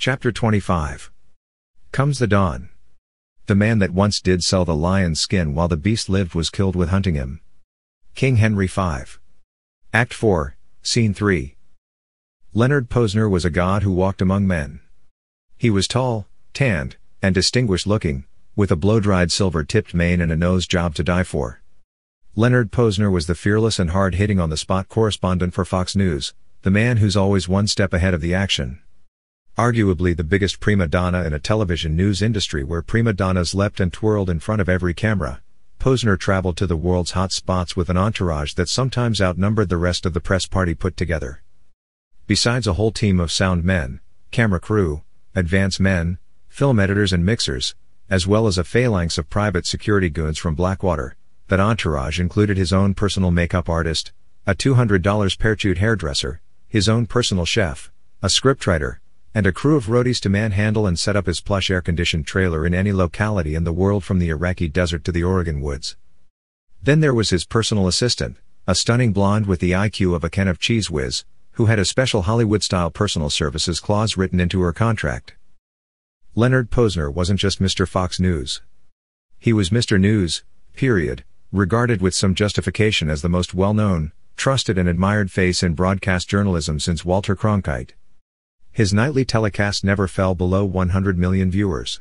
Chapter 25. Comes the dawn. The man that once did sell the lion's skin while the beast lived was killed with hunting him. King Henry V. Act 4, Scene 3. Leonard Posner was a god who walked among men. He was tall, tanned, and distinguished looking, with a blow-dried silver-tipped mane and a nose job to die for. Leonard Posner was the fearless and hard-hitting on-the-spot correspondent for Fox News, the man who's always one step ahead of the action. Arguably the biggest prima donna in a television news industry where prima donnas leapt and twirled in front of every camera, Posner traveled to the world's hot spots with an entourage that sometimes outnumbered the rest of the press party put together. Besides a whole team of sound men, camera crew, advance men, film editors and mixers, as well as a phalanx of private security goons from Blackwater, that entourage included his own personal makeup artist, a $200 parachute hairdresser, his own personal chef, a scriptwriter, and a crew of roadies to manhandle and set up his plush air-conditioned trailer in any locality in the world from the Iraqi desert to the Oregon woods. Then there was his personal assistant, a stunning blonde with the IQ of a can of Cheez Whiz, who had a special Hollywood-style personal services clause written into her contract. Leonard Posner wasn't just Mr. Fox News. He was Mr. News, period, regarded with some justification as the most well-known, trusted and admired face in broadcast journalism since Walter Cronkite. His nightly telecast never fell below 100 million viewers.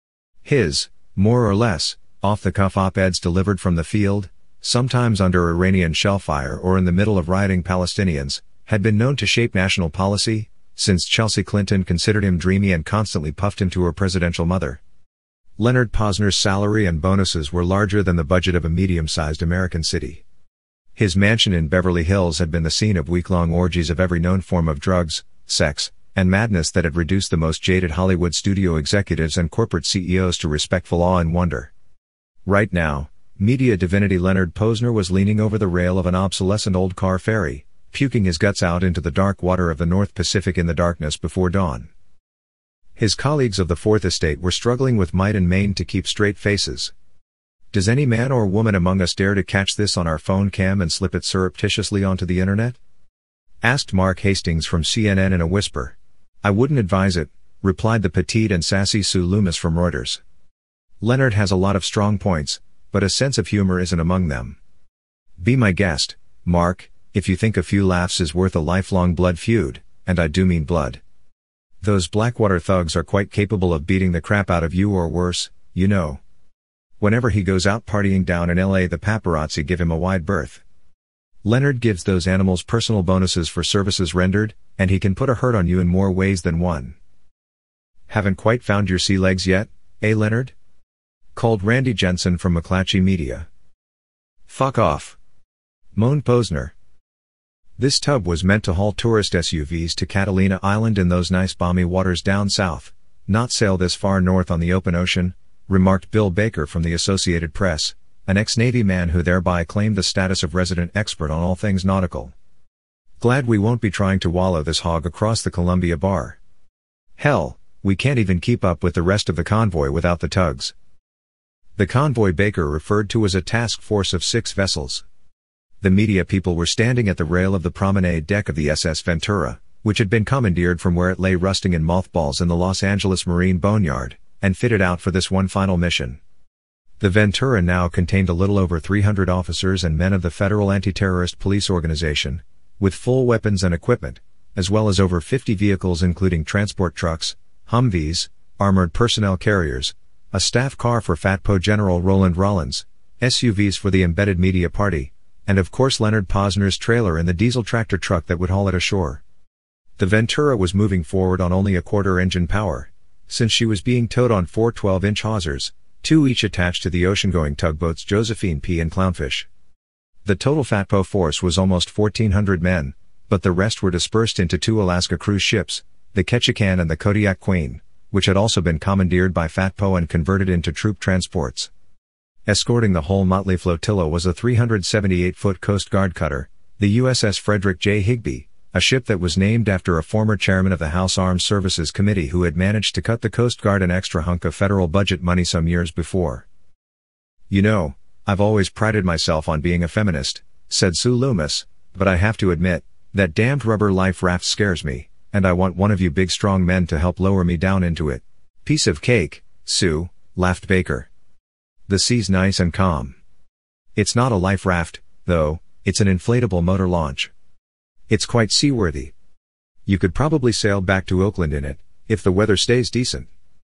His, more or less, off-the-cuff op-eds delivered from the field, sometimes under Iranian shellfire or in the middle of rioting Palestinians, had been known to shape national policy, since Chelsea Clinton considered him dreamy and constantly puffed him to her presidential mother. Leonard Posner's salary and bonuses were larger than the budget of a medium-sized American city. His mansion in Beverly Hills had been the scene of week-long orgies of every known form of drugs, sex, and madness that had reduced the most jaded Hollywood studio executives and corporate CEOs to respectful awe and wonder. Right now, media divinity Leonard Posner was leaning over the rail of an obsolescent old car ferry, puking his guts out into the dark water of the North Pacific in the darkness before dawn. His colleagues of the Fourth Estate were struggling with might and main to keep straight faces. Does any man or woman among us dare to catch this on our phone cam and slip it surreptitiously onto the internet? Asked Mark Hastings from CNN in a whisper. I wouldn't advise it, replied the petite and sassy Sue Loomis from Reuters. Leonard has a lot of strong points, but a sense of humor isn't among them. Be my guest, Mark, if you think a few laughs is worth a lifelong blood feud, and I do mean blood. Those Blackwater thugs are quite capable of beating the crap out of you or worse, you know. Whenever he goes out partying down in LA, the paparazzi give him a wide berth. Leonard gives those animals personal bonuses for services rendered, and he can put a hurt on you in more ways than one. Haven't quite found your sea legs yet, eh, Leonard? Called Randy Jensen from McClatchy Media. Fuck off. Moaned Posner. This tub was meant to haul tourist SUVs to Catalina Island in those nice balmy waters down south, not sail this far north on the open ocean, remarked Bill Baker from the Associated Press, an ex-Navy man who thereby claimed the status of resident expert on all things nautical. Glad we won't be trying to wallow this hog across the Columbia Bar. Hell, we can't even keep up with the rest of the convoy without the tugs. The convoy Baker referred to as a task force of 6 vessels. The media people were standing at the rail of the promenade deck of the SS Ventura, which had been commandeered from where it lay rusting in mothballs in the Los Angeles Marine Boneyard, and fitted out for this one final mission. The Ventura now contained a little over 300 officers and men of the Federal Anti-Terrorist Police Organization, with full weapons and equipment, as well as over 50 vehicles including transport trucks, Humvees, armored personnel carriers, a staff car for Fatpo General Roland Rollins, SUVs for the embedded media party, and of course Leonard Posner's trailer and the diesel tractor truck that would haul it ashore. The Ventura was moving forward on only a quarter engine power, since she was being towed on 4 12-inch hawsers, 2 each attached to the ocean-going tugboats Josephine P. and Clownfish. The total Fatpo force was almost 1,400 men, but the rest were dispersed into 2 Alaska cruise ships, the Ketchikan and the Kodiak Queen, which had also been commandeered by Fatpo and converted into troop transports. Escorting the whole motley flotilla was a 378-foot Coast Guard cutter, the USS Frederick J. Higbee, a ship that was named after a former chairman of the House Armed Services Committee who had managed to cut the Coast Guard an extra hunk of federal budget money some years before. You know, I've always prided myself on being a feminist, said Sue Loomis, but I have to admit, that damned rubber life raft scares me, and I want one of you big strong men to help lower me down into it. Piece of cake, Sue, laughed Baker. The sea's nice and calm. It's not a life raft, though, it's an inflatable motor launch. It's quite seaworthy. You could probably sail back to Oakland in it, if the weather stays decent.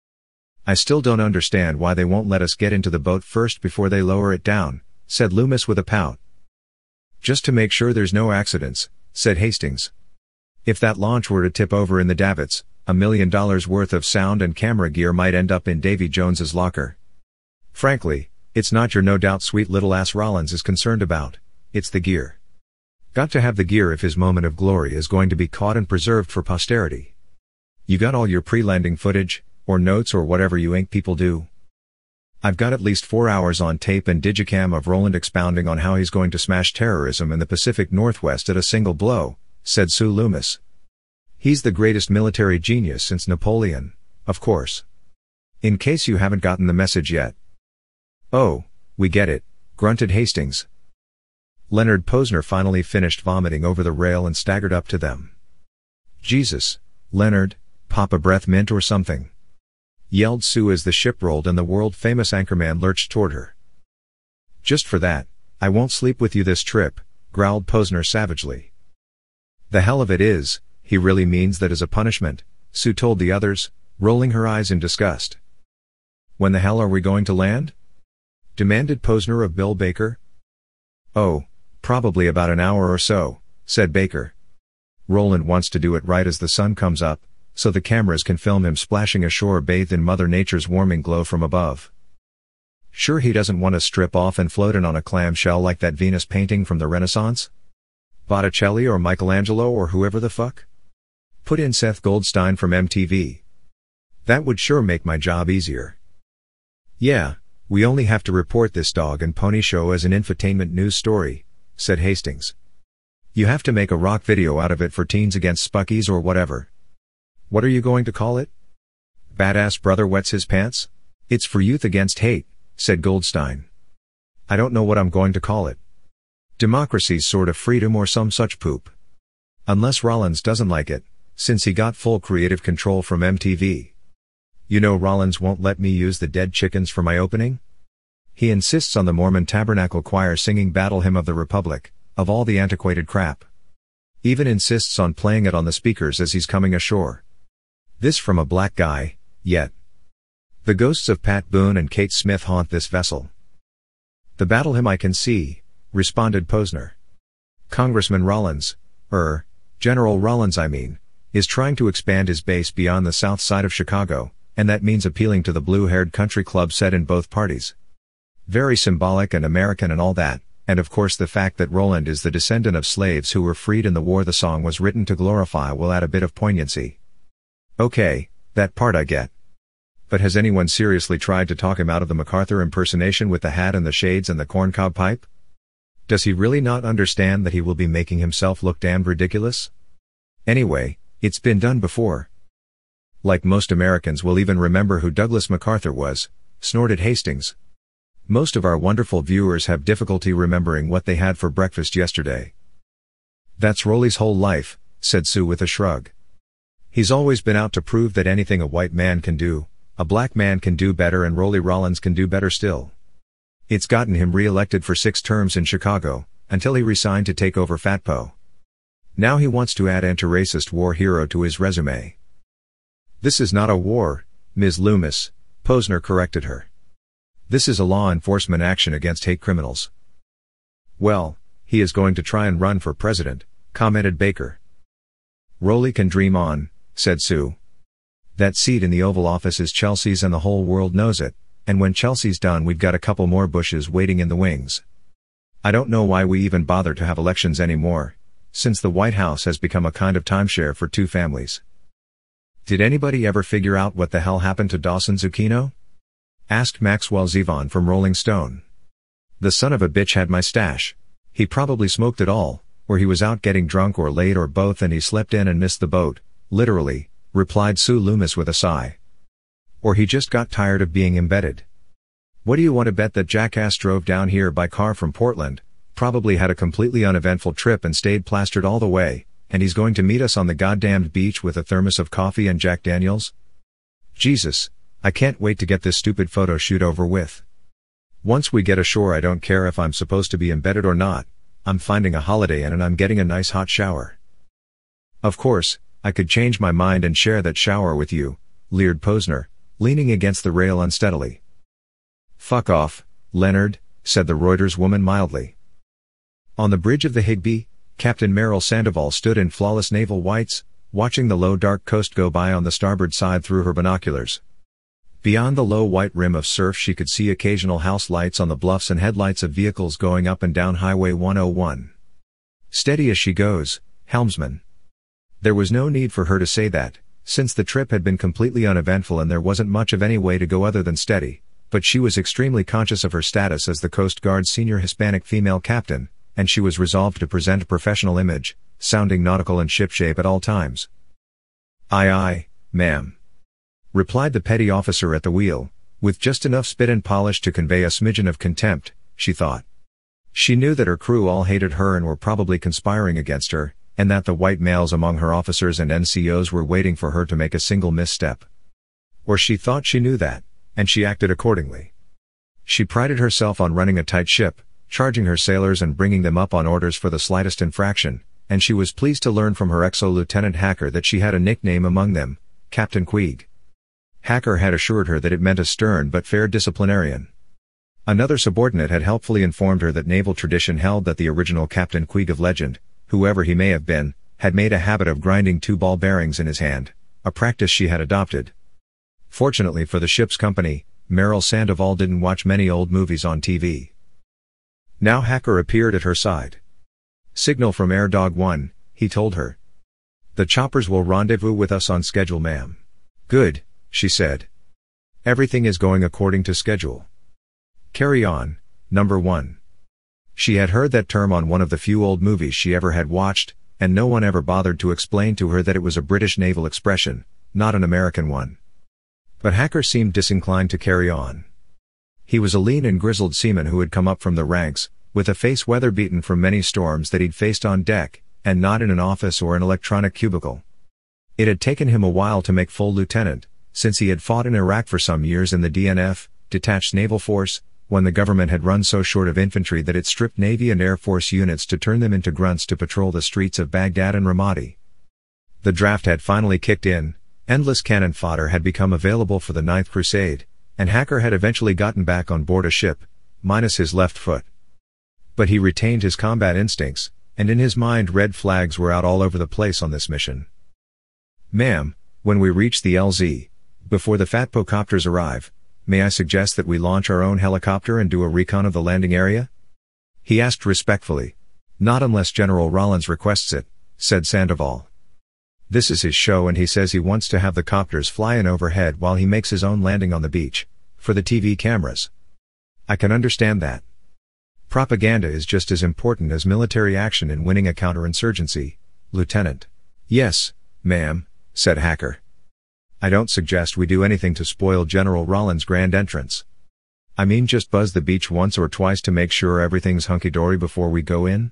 I still don't understand why they won't let us get into the boat first before they lower it down, said Loomis with a pout. Just to make sure there's no accidents, said Hastings. If that launch were to tip over in the davits, $1 million worth of sound and camera gear might end up in Davy Jones's locker. Frankly, it's not your no doubt sweet little ass Rollins is concerned about, it's the gear. Got to have the gear if his moment of glory is going to be caught and preserved for posterity. You got all your pre-landing footage, or notes or whatever you ink people do? I've got at least 4 hours on tape and digicam of Roland expounding on how he's going to smash terrorism in the Pacific Northwest at a single blow, said Sue Loomis. He's the greatest military genius since Napoleon, of course. In case you haven't gotten the message yet. Oh, we get it, grunted Hastings. Leonard Posner finally finished vomiting over the rail and staggered up to them. Jesus, Leonard, pop a breath mint or something, yelled Sue as the ship rolled and the world-famous anchorman lurched toward her. Just for that, I won't sleep with you this trip, growled Posner savagely. The hell of it is, he really means that as a punishment, Sue told the others, rolling her eyes in disgust. When the hell are we going to land? Demanded Posner of Bill Baker. Oh, probably about an hour or so, said Baker. Roland wants to do it right as the sun comes up, so the cameras can film him splashing ashore bathed in Mother Nature's warming glow from above. Sure he doesn't want to strip off and float in on a clamshell like that Venus painting from the Renaissance? Botticelli or Michelangelo or whoever the fuck? Put in Seth Goldstein from MTV. That would sure make my job easier. Yeah, we only have to report this dog and pony show as an infotainment news story, said Hastings. You have to make a rock video out of it for Teens Against Spuckies or whatever. What are you going to call it? Badass Brother Wets His Pants? It's for Youth Against Hate, said Goldstein. I don't know what I'm going to call it. Democracy's sort of freedom or some such poop. Unless Rollins doesn't like it, since he got full creative control from MTV. You know Rollins won't let me use the Dead Chickens for my opening? He insists on the Mormon Tabernacle Choir singing Battle Hymn of the Republic, of all the antiquated crap. Even insists on playing it on the speakers as he's coming ashore. This from a black guy, yet. The ghosts of Pat Boone and Kate Smith haunt this vessel. The Battle Hymn I can see, responded Posner. Congressman Rollins, General Rollins I mean, is trying to expand his base beyond the south side of Chicago, and that means appealing to the blue-haired country club set in both parties. Very symbolic and American and all that, and of course the fact that Roland is the descendant of slaves who were freed in the war the song was written to glorify will add a bit of poignancy. Okay, that part I get. But has anyone seriously tried to talk him out of the MacArthur impersonation with the hat and the shades and the corncob pipe? Does he really not understand that he will be making himself look damned ridiculous? Anyway, it's been done before. Like most Americans will even remember who Douglas MacArthur was, snorted Hastings. Most of our wonderful viewers have difficulty remembering what they had for breakfast yesterday. That's Rolly's whole life, said Sue with a shrug. He's always been out to prove that anything a white man can do, a black man can do better and Rolly Rollins can do better still. It's gotten him re-elected for 6 terms in Chicago, until he resigned to take over Fatpo. Now he wants to add anti-racist war hero to his resume. This is not a war, Ms. Loomis, Posner corrected her. This is a law enforcement action against hate criminals. Well, he is going to try and run for president, commented Baker. Rolly can dream on, said Sue. That seat in the Oval Office is Chelsea's and the whole world knows it, and when Chelsea's done we've got a couple more Bushes waiting in the wings. I don't know why we even bother to have elections anymore, since the White House has become a kind of timeshare for 2 families. Did anybody ever figure out what the hell happened to Dawson Zucchino? Asked Maxwell Zevon from Rolling Stone. The son of a bitch had my stash. He probably smoked it all, or he was out getting drunk or late or both and he slept in and missed the boat, literally, replied Sue Loomis with a sigh. Or he just got tired of being embedded. What do you want to bet that jackass drove down here by car from Portland, probably had a completely uneventful trip and stayed plastered all the way, And he's going to meet us on the goddamned beach with a thermos of coffee and Jack Daniels? Jesus, I can't wait to get this stupid photo shoot over with. Once we get ashore, I don't care if I'm supposed to be embedded or not, I'm finding a Holiday Inn and I'm getting a nice hot shower. Of course, I could change my mind and share that shower with you, leered Posner, leaning against the rail unsteadily. Fuck off, Leonard, said the Reuters woman mildly. On the bridge of the Higbee, Captain Meryl Sandoval stood in flawless naval whites, watching the low dark coast go by on the starboard side through her binoculars. Beyond the low white rim of surf she could see occasional house lights on the bluffs and headlights of vehicles going up and down Highway 101. Steady as she goes, helmsman. There was no need for her to say that, since the trip had been completely uneventful and there wasn't much of any way to go other than steady, but she was extremely conscious of her status as the Coast Guard's senior Hispanic female captain, and she was resolved to present a professional image, sounding nautical and shipshape at all times. Aye aye, ma'am, replied the petty officer at the wheel, with just enough spit and polish to convey a smidgen of contempt, she thought. She knew that her crew all hated her and were probably conspiring against her, and that the white males among her officers and NCOs were waiting for her to make a single misstep. Or she thought she knew that, and she acted accordingly. She prided herself on running a tight ship, charging her sailors and bringing them up on orders for the slightest infraction, and she was pleased to learn from her XO-Lieutenant Hacker that she had a nickname among them, Captain Queeg. Hacker had assured her that it meant a stern but fair disciplinarian. Another subordinate had helpfully informed her that naval tradition held that the original Captain Queeg of legend, whoever he may have been, had made a habit of grinding 2 ball bearings in his hand, a practice she had adopted. Fortunately for the ship's company, Meryl Sandoval didn't watch many old movies on TV. Now Hacker appeared at her side. Signal from Air Dog 1, he told her. The choppers will rendezvous with us on schedule, ma'am. Good, she said. Everything is going according to schedule. Carry on, number 1. She had heard that term on one of the few old movies she ever had watched, and no one ever bothered to explain to her that it was a British naval expression, not an American one. But Hacker seemed disinclined to carry on. He was a lean and grizzled seaman who had come up from the ranks, with a face weather-beaten from many storms that he'd faced on deck, and not in an office or an electronic cubicle. It had taken him a while to make full lieutenant, since he had fought in Iraq for some years in the DNF, Detached Naval Force, when the government had run so short of infantry that it stripped Navy and Air Force units to turn them into grunts to patrol the streets of Baghdad and Ramadi. The draft had finally kicked in, endless cannon fodder had become available for the Ninth Crusade, and Hacker had eventually gotten back on board a ship, minus his left foot. But he retained his combat instincts, and in his mind red flags were out all over the place on this mission. Ma'am, when we reach the LZ, before the Fatpo-copters arrive, may I suggest that we launch our own helicopter and do a recon of the landing area? He asked respectfully. Not unless General Rollins requests it, said Sandoval. This is his show and he says he wants to have the copters fly in overhead while he makes his own landing on the beach, for the TV cameras. I can understand that. Propaganda is just as important as military action in winning a counterinsurgency, Lieutenant. Yes, ma'am, said Hacker. I don't suggest we do anything to spoil General Rollins' grand entrance. I mean just buzz the beach once or twice to make sure everything's hunky-dory before we go in.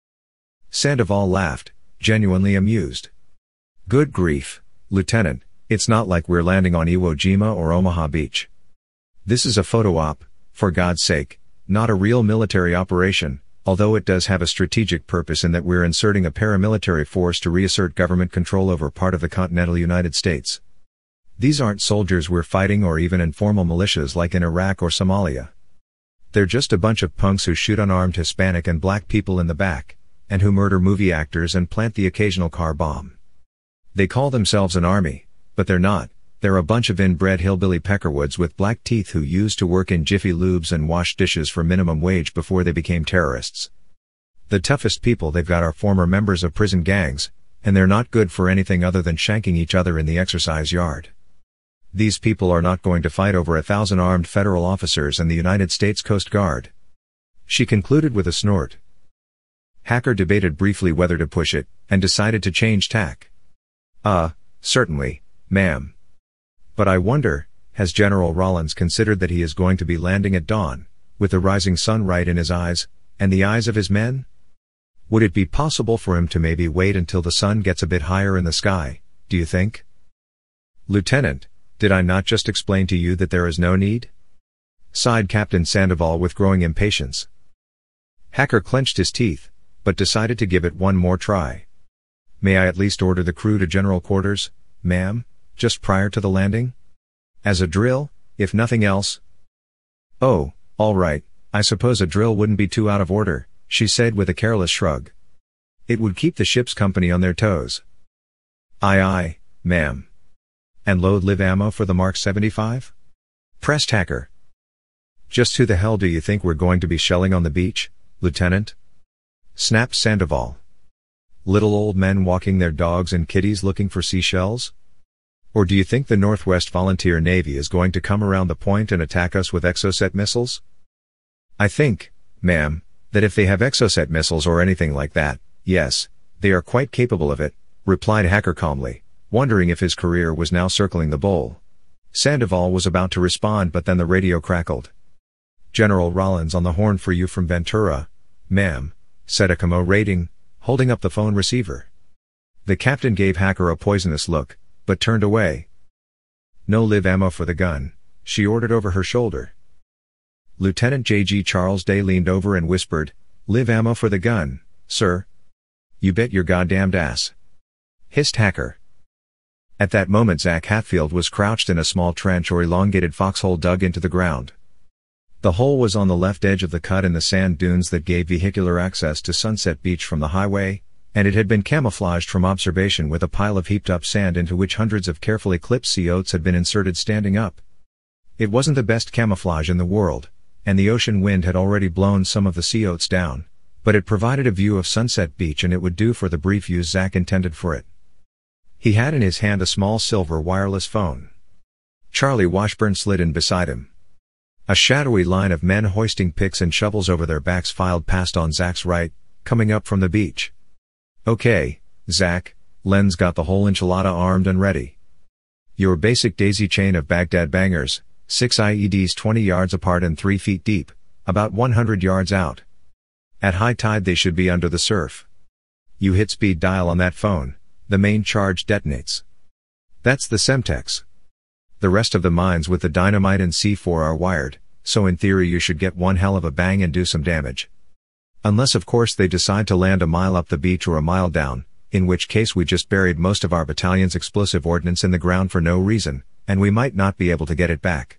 Sandoval laughed, genuinely amused. Good grief, Lieutenant, it's not like we're landing on Iwo Jima or Omaha Beach. This is a photo op, for God's sake, not a real military operation, although it does have a strategic purpose in that we're inserting a paramilitary force to reassert government control over part of the continental United States. These aren't soldiers we're fighting or even informal militias like in Iraq or Somalia. They're just a bunch of punks who shoot unarmed Hispanic and black people in the back, and who murder movie actors and plant the occasional car bomb. They call themselves an army, but they're not. They're a bunch of inbred hillbilly peckerwoods with black teeth who used to work in Jiffy Lubes and wash dishes for minimum wage before they became terrorists. The toughest people they've got are former members of prison gangs, and they're not good for anything other than shanking each other in the exercise yard. These people are not going to fight over 1,000 armed federal officers and the United States Coast Guard. She concluded with a snort. Hacker debated briefly whether to push it, and decided to change tack. Certainly, ma'am. But I wonder, has General Rollins considered that he is going to be landing at dawn, with the rising sun right in his eyes, and the eyes of his men? Would it be possible for him to maybe wait until the sun gets a bit higher in the sky, do you think? Lieutenant, did I not just explain to you that there is no need? Sighed Captain Sandoval with growing impatience. Hacker clenched his teeth, but decided to give it one more try. May I at least order the crew to general quarters, ma'am, just prior to the landing? As a drill, if nothing else? Oh, all right, I suppose a drill wouldn't be too out of order, she said with a careless shrug. It would keep the ship's company on their toes. Aye aye, ma'am. And load live ammo for the Mark 75? Pressed Hacker. Just who the hell do you think we're going to be shelling on the beach, Lieutenant? Snapped Sandoval. Little old men walking their dogs and kitties looking for seashells? Or do you think the Northwest Volunteer Navy is going to come around the point and attack us with Exocet missiles? I think, ma'am, that if they have Exocet missiles or anything like that, yes, they are quite capable of it, replied Hacker calmly, wondering if his career was now circling the bowl. Sandoval was about to respond, but then the radio crackled. General Rollins on the horn for you from Ventura, ma'am, said a Camo rating, holding up the phone receiver. The captain gave Hacker a poisonous look, but turned away. No live ammo for the gun, she ordered over her shoulder. Lieutenant J.G. Charles Day leaned over and whispered, live ammo for the gun, sir? You bet your goddamned ass. Hissed Hacker. At that moment Zach Hatfield was crouched in a small trench or elongated foxhole dug into the ground. The hole was on the left edge of the cut in the sand dunes that gave vehicular access to Sunset Beach from the highway, and it had been camouflaged from observation with a pile of heaped-up sand into which hundreds of carefully clipped sea oats had been inserted standing up. It wasn't the best camouflage in the world, and the ocean wind had already blown some of the sea oats down, but it provided a view of Sunset Beach and it would do for the brief use Zach intended for it. He had in his hand a small silver wireless phone. Charlie Washburn slid in beside him. A shadowy line of men hoisting picks and shovels over their backs filed past on Zach's right, coming up from the beach. Okay, Zach, Len's got the whole enchilada armed and ready. Your basic daisy chain of Baghdad bangers, 6 IEDs 20 yards apart and 3 feet deep, about 100 yards out. At high tide they should be under the surf. You hit speed dial on that phone, the main charge detonates. That's the Semtex. The rest of the mines with the dynamite and C4 are wired, so in theory you should get one hell of a bang and do some damage. Unless of course they decide to land a mile up the beach or a mile down, in which case we just buried most of our battalion's explosive ordnance in the ground for no reason, and we might not be able to get it back.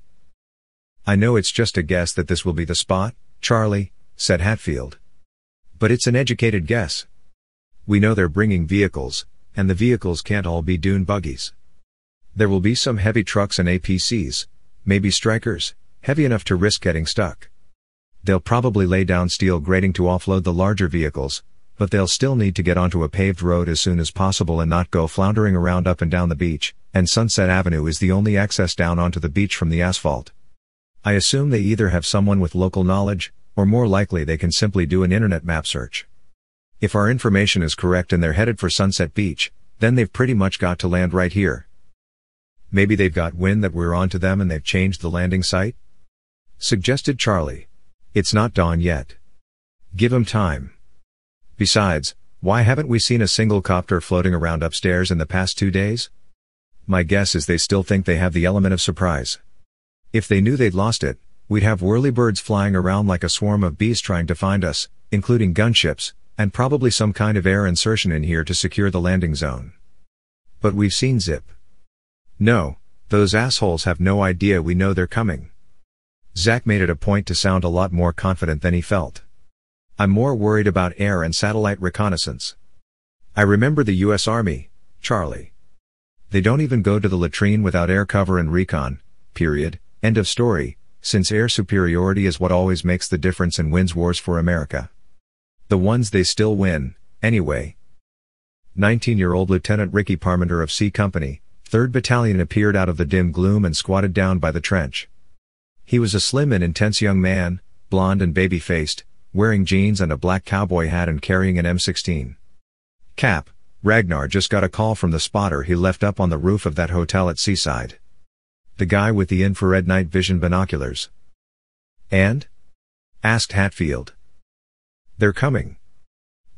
I know it's just a guess that this will be the spot, Charlie, said Hatfield. But it's an educated guess. We know they're bringing vehicles, and the vehicles can't all be dune buggies. There will be some heavy trucks and APCs, maybe strikers, heavy enough to risk getting stuck. They'll probably lay down steel grating to offload the larger vehicles, but they'll still need to get onto a paved road as soon as possible and not go floundering around up and down the beach, and Sunset Avenue is the only access down onto the beach from the asphalt. I assume they either have someone with local knowledge, or more likely they can simply do an internet map search. If our information is correct and they're headed for Sunset Beach, then they've pretty much got to land right here. Maybe they've got wind that we're on to them and they've changed the landing site? Suggested Charlie. It's not dawn yet. Give 'em time. Besides, why haven't we seen a single copter floating around upstairs in the past 2 days? My guess is they still think they have the element of surprise. If they knew they'd lost it, we'd have whirlybirds flying around like a swarm of bees trying to find us, including gunships, and probably some kind of air insertion in here to secure the landing zone. But we've seen zip. No, those assholes have no idea we know they're coming. Zach made it a point to sound a lot more confident than he felt. I'm more worried about air and satellite reconnaissance. I remember the US Army, Charlie. They don't even go to the latrine without air cover and recon, period, end of story, since air superiority is what always makes the difference and wins wars for America. The ones they still win, anyway. 19-year-old Lieutenant Ricky Parmenter of C Company, 3rd Battalion appeared out of the dim gloom and squatted down by the trench. He was a slim and intense young man, blond and baby-faced, wearing jeans and a black cowboy hat and carrying an M16. Cap, Ragnar just got a call from the spotter he left up on the roof of that hotel at Seaside. The guy with the infrared night vision binoculars. And? Asked Hatfield. They're coming.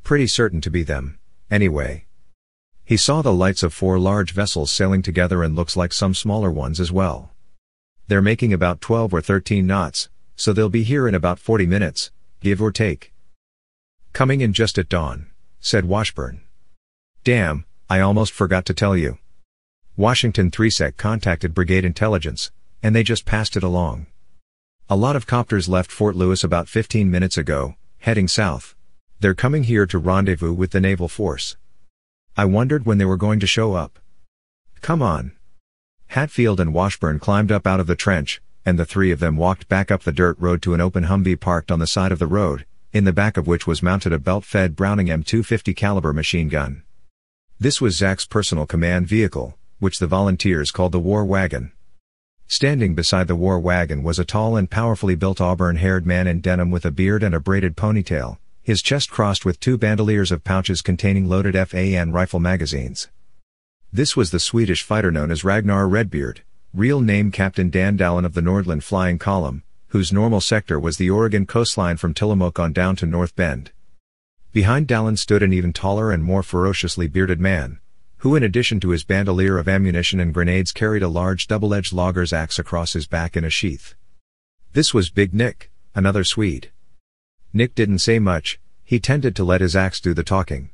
pretty certain to be them, anyway. He saw the lights of 4 large vessels sailing together and looks like some smaller ones as well. They're making about 12 or 13 knots, so they'll be here in about 40 minutes, give or take. Coming in just at dawn, said Washburn. Damn, I almost forgot to tell you. Washington 3sec contacted Brigade Intelligence, and they just passed it along. A lot of copters left Fort Lewis about 15 minutes ago, heading south. They're coming here to rendezvous with the naval force. I wondered when they were going to show up. Come on. Hatfield and Washburn climbed up out of the trench, and the 3 of them walked back up the dirt road to an open Humvee parked on the side of the road, in the back of which was mounted a belt-fed Browning M250 caliber machine gun. This was Zach's personal command vehicle, which the volunteers called the War Wagon. Standing beside the War Wagon was a tall and powerfully built auburn-haired man in denim with a beard and a braided ponytail, his chest crossed with 2 bandoliers of pouches containing loaded FAN rifle magazines. This was the Swedish fighter known as Ragnar Redbeard, real name Captain Dan Dallin of the Nordland Flying Column, whose normal sector was the Oregon coastline from Tillamook on down to North Bend. Behind Dallin stood an even taller and more ferociously bearded man, who in addition to his bandolier of ammunition and grenades carried a large double-edged logger's axe across his back in a sheath. This was Big Nick, another Swede. Nick didn't say much, he tended to let his axe do the talking.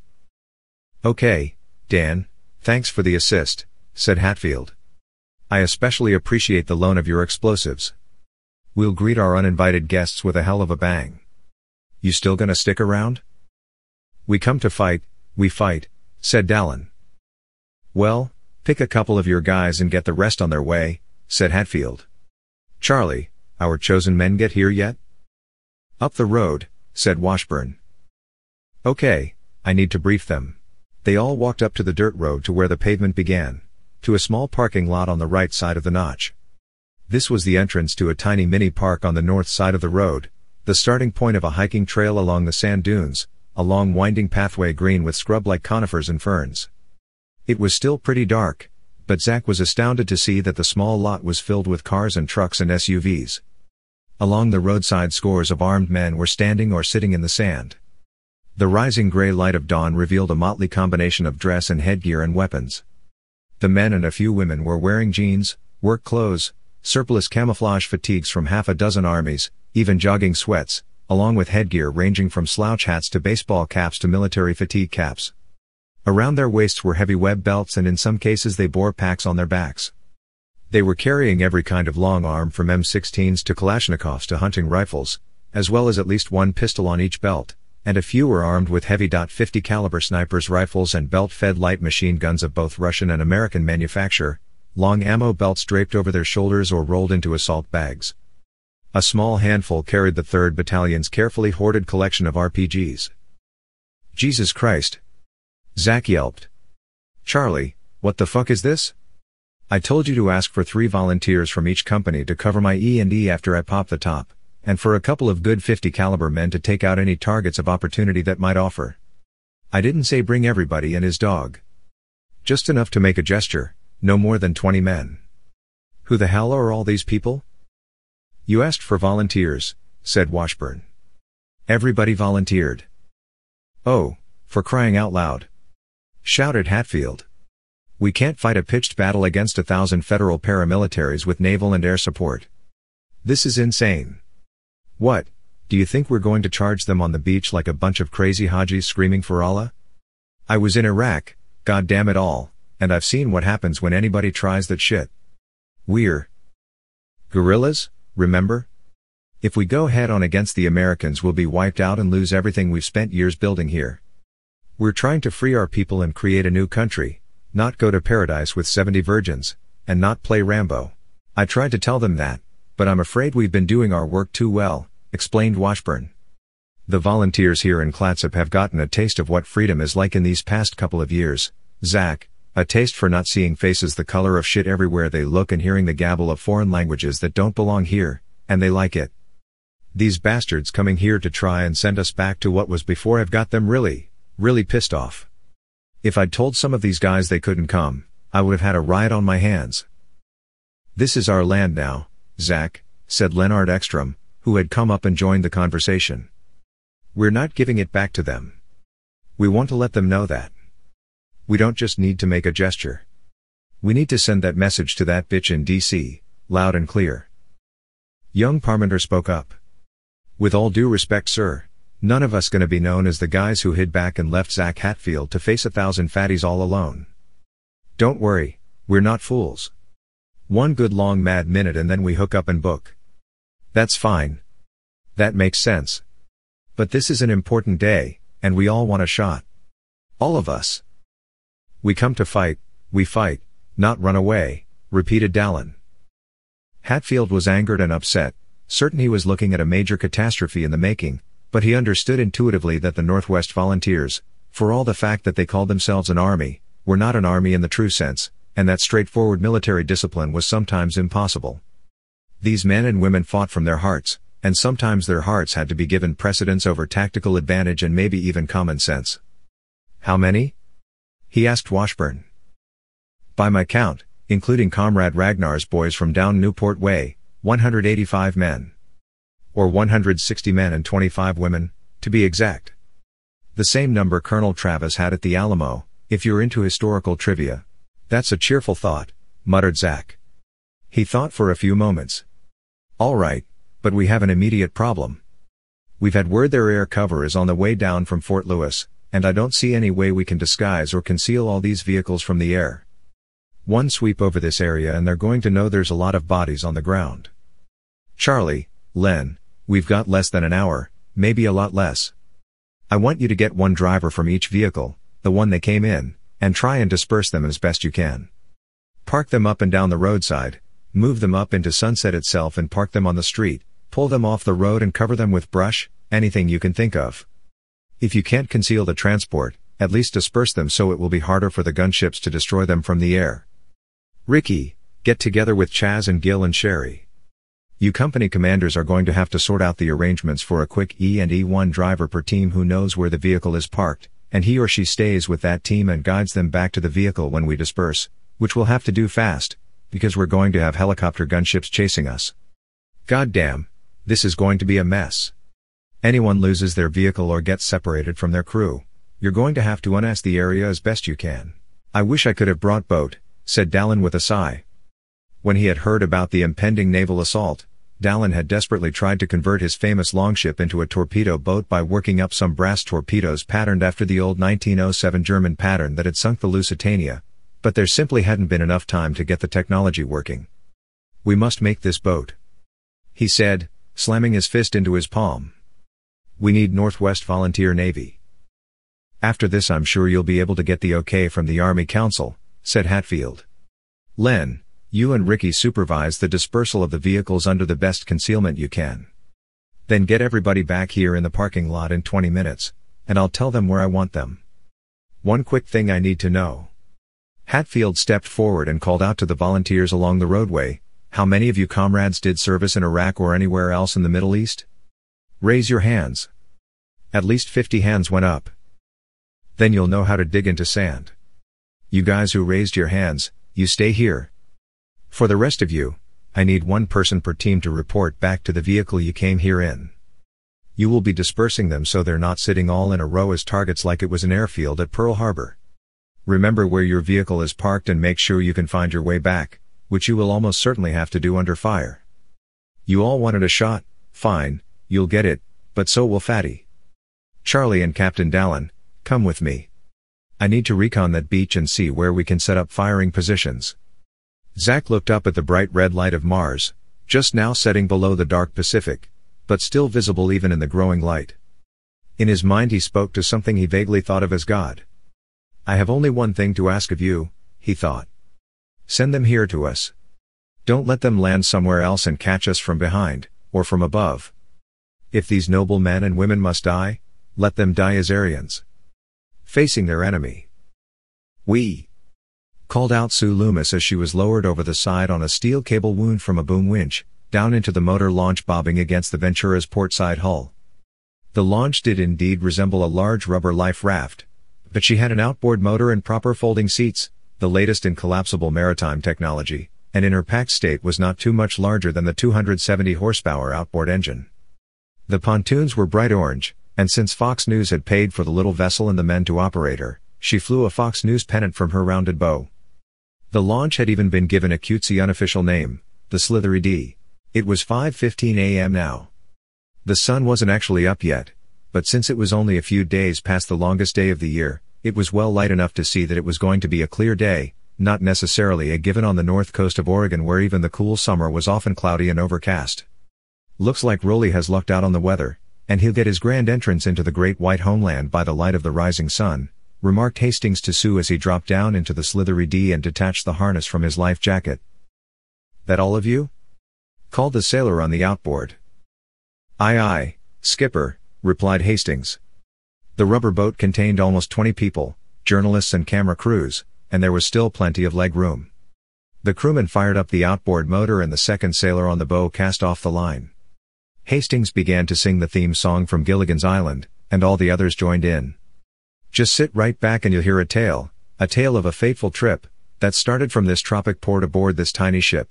Okay, Dan, thanks for the assist, said Hatfield. I especially appreciate the loan of your explosives. We'll greet our uninvited guests with a hell of a bang. You still gonna stick around? We come to fight, we fight, said Dallin. Well, pick a couple of your guys and get the rest on their way, said Hatfield. Charlie, our chosen men get here yet? Up the road, said Washburn. Okay, I need to brief them. They all walked up to the dirt road to where the pavement began, to a small parking lot on the right side of the notch. This was the entrance to a tiny mini park on the north side of the road, the starting point of a hiking trail along the sand dunes, a long winding pathway green with scrub-like conifers and ferns. It was still pretty dark, but Zach was astounded to see that the small lot was filled with cars and trucks and SUVs. Along the roadside scores of armed men were standing or sitting in the sand. The rising gray light of dawn revealed a motley combination of dress and headgear and weapons. The men and a few women were wearing jeans, work clothes, surplus camouflage fatigues from half a dozen armies, even jogging sweats, along with headgear ranging from slouch hats to baseball caps to military fatigue caps. Around their waists were heavy web belts and in some cases they bore packs on their backs. They were carrying every kind of long arm from M16s to Kalashnikovs to hunting rifles, as well as at least 1 pistol on each belt, and a few were armed with heavy .50 caliber snipers rifles and belt-fed light machine guns of both Russian and American manufacture, long ammo belts draped over their shoulders or rolled into assault bags. A small handful carried the 3rd Battalion's carefully hoarded collection of RPGs. Jesus Christ! Zach yelped. Charlie, what the fuck is this? I told you to ask for 3 volunteers from each company to cover my E&E after I pop the top, and for a couple of good .50 caliber men to take out any targets of opportunity that might offer. I didn't say bring everybody and his dog. Just enough to make a gesture, no more than 20 men. Who the hell are all these people? You asked for volunteers, said Washburn. Everybody volunteered. Oh, for crying out loud! Shouted Hatfield. We can't fight a pitched battle against 1,000 federal paramilitaries with naval and air support. This is insane. What, do you think we're going to charge them on the beach like a bunch of crazy Hajis screaming for Allah? I was in Iraq, god damn it all, and I've seen what happens when anybody tries that shit. We're guerrillas, remember? If we go head on against the Americans, we'll be wiped out and lose everything we've spent years building here. We're trying to free our people and create a new country, not go to paradise with 70 virgins, and not play Rambo. I tried to tell them that, but I'm afraid we've been doing our work too well, explained Washburn. The volunteers here in Clatsop have gotten a taste of what freedom is like in these past couple of years, Zach, a taste for not seeing faces the color of shit everywhere they look and hearing the gabble of foreign languages that don't belong here, and they like it. These bastards coming here to try and send us back to what was before have got them really pissed off. If I'd told some of these guys they couldn't come, I would have had a riot on my hands. This is our land now, Zach, said Leonard Ekstrom, who had come up and joined the conversation. We're not giving it back to them. We want to let them know that. We don't just need to make a gesture. We need to send that message to that bitch in DC, loud and clear. Young Parmenter spoke up. With all due respect, sir, none of us gonna be known as the guys who hid back and left Zach Hatfield to face 1,000 fatties all alone. Don't worry, we're not fools. One good long mad minute and then we hook up and book. That's fine. That makes sense. But this is an important day, and we all want a shot. All of us. We come to fight, we fight, not run away, repeated Dallin. Hatfield was angered and upset, certain he was looking at a major catastrophe in the making, but he understood intuitively that the Northwest Volunteers, for all the fact that they called themselves an army, were not an army in the true sense, and that straightforward military discipline was sometimes impossible. These men and women fought from their hearts, and sometimes their hearts had to be given precedence over tactical advantage and maybe even common sense. How many? He asked Washburn. By my count, including Comrade Ragnar's boys from down Newport Way, 185 men. Or 160 men and 25 women, to be exact. The same number Colonel Travis had at the Alamo, if you're into historical trivia. That's a cheerful thought, muttered Zach. He thought for a few moments. All right, but we have an immediate problem. We've had word their air cover is on the way down from Fort Lewis, and I don't see any way we can disguise or conceal all these vehicles from the air. One sweep over this area and they're going to know there's a lot of bodies on the ground. Charlie, Len, we've got less than an hour, maybe a lot less. I want you to get one driver from each vehicle, the one they came in, and try and disperse them as best you can. Park them up and down the roadside, move them up into Sunset itself and park them on the street, pull them off the road and cover them with brush, anything you can think of. If you can't conceal the transport, at least disperse them so it will be harder for the gunships to destroy them from the air. Ricky, get together with Chaz and Gil and Sherry. You company commanders are going to have to sort out the arrangements for a quick E&E1 driver per team who knows where the vehicle is parked, and he or she stays with that team and guides them back to the vehicle when we disperse, which we'll have to do fast, because we're going to have helicopter gunships chasing us. Goddamn, this is going to be a mess. Anyone loses their vehicle or gets separated from their crew, you're going to have to unass the area as best you can. I wish I could have brought boat, said Dallin with a sigh. When he had heard about the impending naval assault, Dallin had desperately tried to convert his famous longship into a torpedo boat by working up some brass torpedoes patterned after the old 1907 German pattern that had sunk the Lusitania, but there simply hadn't been enough time to get the technology working. We must make this boat, he said, slamming his fist into his palm. We need Northwest Volunteer Navy. After this I'm sure you'll be able to get the okay from the Army Council, said Hatfield. Len, you and Ricky supervise the dispersal of the vehicles under the best concealment you can. Then get everybody back here in the parking lot in 20 minutes, and I'll tell them where I want them. One quick thing I need to know. Hatfield stepped forward and called out to the volunteers along the roadway, how many of you comrades did service in Iraq or anywhere else in the Middle East? Raise your hands. At least 50 hands went up. Then you'll know how to dig into sand. You guys who raised your hands, you stay here. For the rest of you, I need one person per team to report back to the vehicle you came here in. You will be dispersing them so they're not sitting all in a row as targets like it was an airfield at Pearl Harbor. Remember where your vehicle is parked and make sure you can find your way back, which you will almost certainly have to do under fire. You all wanted a shot, fine, you'll get it, but so will Fatty. Charlie and Captain Dallin, come with me. I need to recon that beach and see where we can set up firing positions. Zach looked up at the bright red light of Mars, just now setting below the dark Pacific, but still visible even in the growing light. In his mind he spoke to something he vaguely thought of as God. I have only one thing to ask of you, he thought. Send them here to us. Don't let them land somewhere else and catch us from behind, or from above. If these noble men and women must die, let them die as Aryans, facing their enemy. We, called out Sue Loomis as she was lowered over the side on a steel cable wound from a boom winch, down into the motor launch bobbing against the Ventura's portside hull. The launch did indeed resemble a large rubber life raft, but she had an outboard motor and proper folding seats, the latest in collapsible maritime technology, and in her packed state was not too much larger than the 270 horsepower outboard engine. The pontoons were bright orange, And since Fox News had paid for the little vessel and the men to operate her, she flew a Fox News pennant from her rounded bow. The launch had even been given a cutesy unofficial name, the Slithery D. It was 5:15 a.m. now. The sun wasn't actually up yet, but since it was only a few days past the longest day of the year, it was well light enough to see that it was going to be a clear day, not necessarily a given on the north coast of Oregon where even the cool summer was often cloudy and overcast. Looks like Rolly has lucked out on the weather, and he'll get his grand entrance into the great white homeland by the light of the rising sun, remarked Hastings to Sue as he dropped down into the Slithery D and detached the harness from his life jacket. "That all of you?" called the sailor on the outboard. "Aye aye, skipper," replied Hastings. The rubber boat contained almost 20 people, journalists and camera crews, and there was still plenty of leg room. The crewman fired up the outboard motor and the second sailor on the bow cast off the line. Hastings began to sing the theme song from Gilligan's Island, and all the others joined in. "Just sit right back and you'll hear a tale of a fateful trip, that started from this tropic port aboard this tiny ship."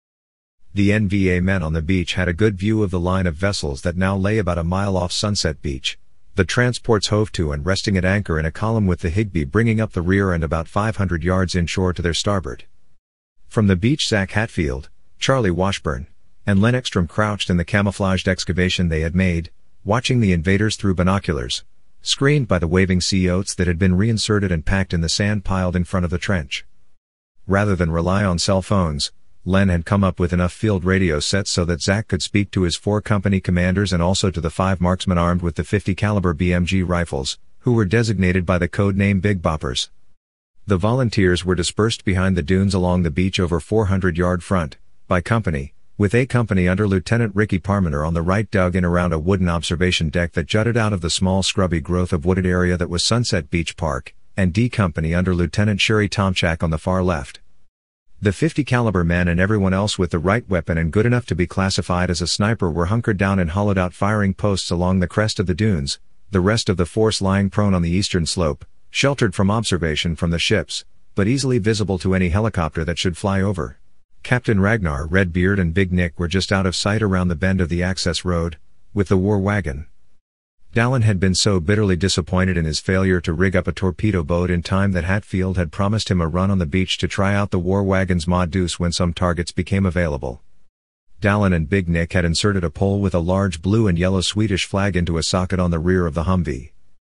The NVA men on the beach had a good view of the line of vessels that now lay about a mile off Sunset Beach, the transports hove to and resting at anchor in a column with the Higbee bringing up the rear and about 500 yards inshore to their starboard. From the beach Zach Hatfield, Charlie Washburn, and Len Ekstrom crouched in the camouflaged excavation they had made, watching the invaders through binoculars, screened by the waving sea oats that had been reinserted and packed in the sand piled in front of the trench. Rather than rely on cell phones, Len had come up with enough field radio sets so that Zach could speak to his 4 company commanders and also to the 5 marksmen armed with the .50 caliber BMG rifles, who were designated by the code name Big Boppers. The volunteers were dispersed behind the dunes along the beach over 400-yard front, by company, with A Company under Lieutenant Ricky Parmenter on the right dug in around a wooden observation deck that jutted out of the small scrubby growth of wooded area that was Sunset Beach Park, and D Company under Lieutenant Sherry Tomchak on the far left. The .50 caliber men and everyone else with the right weapon and good enough to be classified as a sniper were hunkered down in hollowed-out firing posts along the crest of the dunes, the rest of the force lying prone on the eastern slope, sheltered from observation from the ships, but easily visible to any helicopter that should fly over. Captain Ragnar Redbeard and Big Nick were just out of sight around the bend of the access road, with the war wagon. Dallin had been so bitterly disappointed in his failure to rig up a torpedo boat in time that Hatfield had promised him a run on the beach to try out the war wagon's Ma Deuce when some targets became available. Dallin and Big Nick had inserted a pole with a large blue and yellow Swedish flag into a socket on the rear of the Humvee.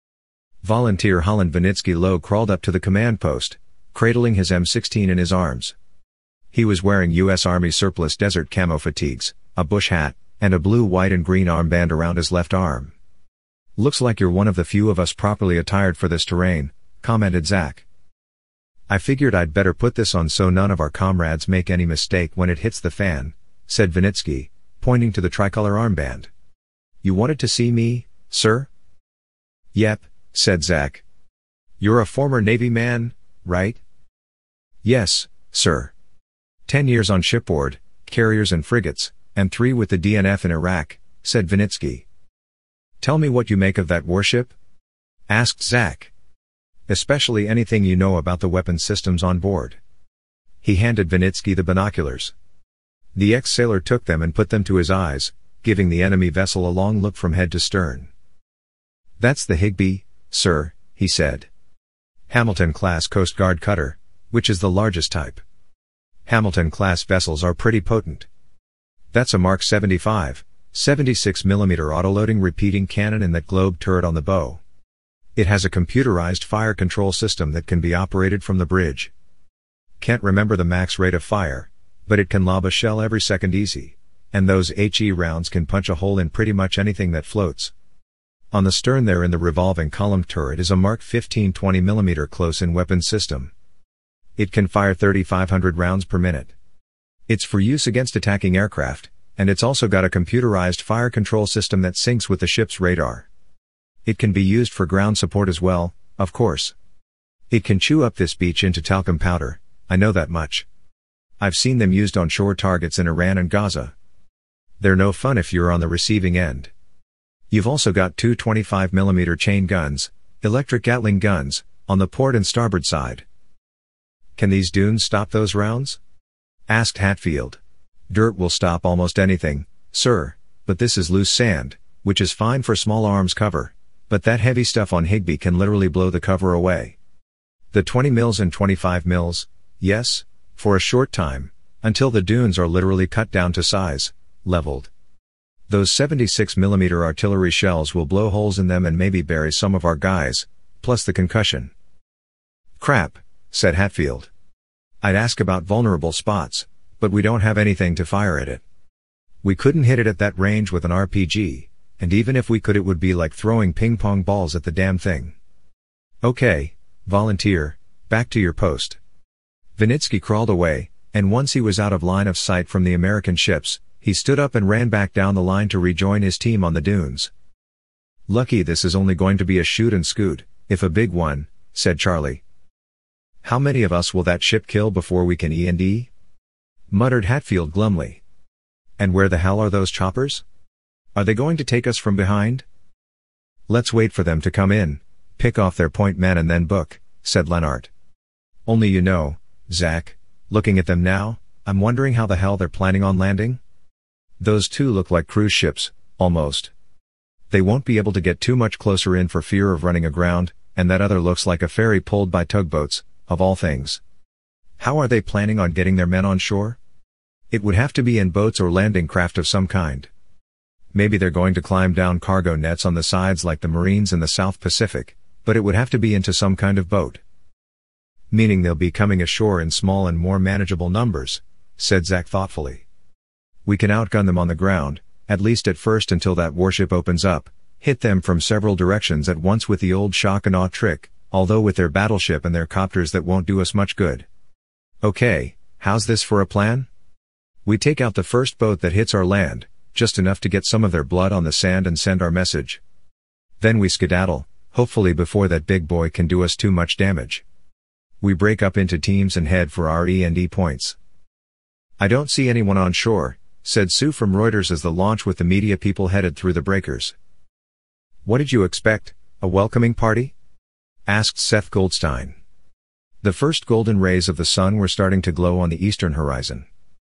Volunteer Holland Vinitsky Lowe crawled up to the command post, cradling his M16 in his arms. He was wearing U.S. Army surplus desert camo fatigues, a bush hat, and a blue, white and green armband around his left arm. "Looks like you're one of the few of us properly attired for this terrain," commented Zach. "I figured I'd better put this on so none of our comrades make any mistake when it hits the fan," said Vinitsky, pointing to the tricolor armband. "You wanted to see me, sir?" "Yep," said Zach. "You're a former Navy man, right?" "Yes, sir. 10 years on shipboard, carriers and frigates, and 3 with the DNF in Iraq," said Vinitsky. "Tell me what you make of that warship?" asked Zach. "Especially anything you know about the weapon systems on board." He handed Vinitsky the binoculars. The ex-sailor took them and put them to his eyes, giving the enemy vessel a long look from head to stern. "That's the Higbee, sir," he said. "Hamilton-class Coast Guard cutter, which is the largest type. Hamilton-class vessels are pretty potent. That's a Mark 75, 76mm autoloading repeating cannon in that globe turret on the bow. It has a computerized fire control system that can be operated from the bridge. Can't remember the max rate of fire, but it can lob a shell every second easy, and those HE rounds can punch a hole in pretty much anything that floats. On the stern there in the revolving column turret is a Mark 15 20mm close-in weapon system. It can fire 3,500 rounds per minute. It's for use against attacking aircraft, and it's also got a computerized fire control system that syncs with the ship's radar. It can be used for ground support as well, of course. It can chew up this beach into talcum powder, I know that much. I've seen them used on shore targets in Iran and Gaza. They're no fun if you're on the receiving end. You've also got 2 25mm chain guns, electric Gatling guns, on the port and starboard side." "Can these dunes stop those rounds?" asked Hatfield. "Dirt will stop almost anything, sir, but this is loose sand, which is fine for small arms cover," but that heavy stuff on Higbee can literally blow the cover away. The 20 mils and 25 mils, yes, for a short time, until the dunes are literally cut down to size, leveled. Those 76mm artillery shells will blow holes in them and maybe bury some of our guys, plus the concussion. Crap, said Hatfield. I'd ask about vulnerable spots, but we don't have anything to fire at it. We couldn't hit it at that range with an RPG, and even if we could it would be like throwing ping-pong balls at the damn thing. Okay, volunteer, back to your post. Vinitsky crawled away, and once he was out of line of sight from the American ships, he stood up and ran back down the line to rejoin his team on the dunes. Lucky this is only going to be a shoot and scoot, if a big one, said Charlie. How many of us will that ship kill before we can E&D? Muttered Hatfield glumly. And where the hell are those choppers? Are they going to take us from behind? Let's wait for them to come in, pick off their point men and then book, said Lennart. Only you know, Zach, looking at them now, I'm wondering how the hell they're planning on landing? Those two look like cruise ships, almost. They won't be able to get too much closer in for fear of running aground, and that other looks like a ferry pulled by tugboats, of all things. How are they planning on getting their men on shore? It would have to be in boats or landing craft of some kind. Maybe they're going to climb down cargo nets on the sides like the Marines in the South Pacific, but it would have to be into some kind of boat. Meaning they'll be coming ashore in small and more manageable numbers, said Zach thoughtfully. We can outgun them on the ground, at least at first until that warship opens up, hit them from several directions at once with the old shock and awe trick, although with their battleship and their copters that won't do us much good. Okay, how's this for a plan? We take out the first boat that hits our land, just enough to get some of their blood on the sand and send our message. Then we skedaddle, hopefully before that big boy can do us too much damage. We break up into teams and head for our E&D points. I don't see anyone on shore, said Sue from Reuters as the launch with the media people headed through the breakers. What did you expect, a welcoming party? Asked Seth Goldstein. The first golden rays of the sun were starting to glow on the eastern horizon.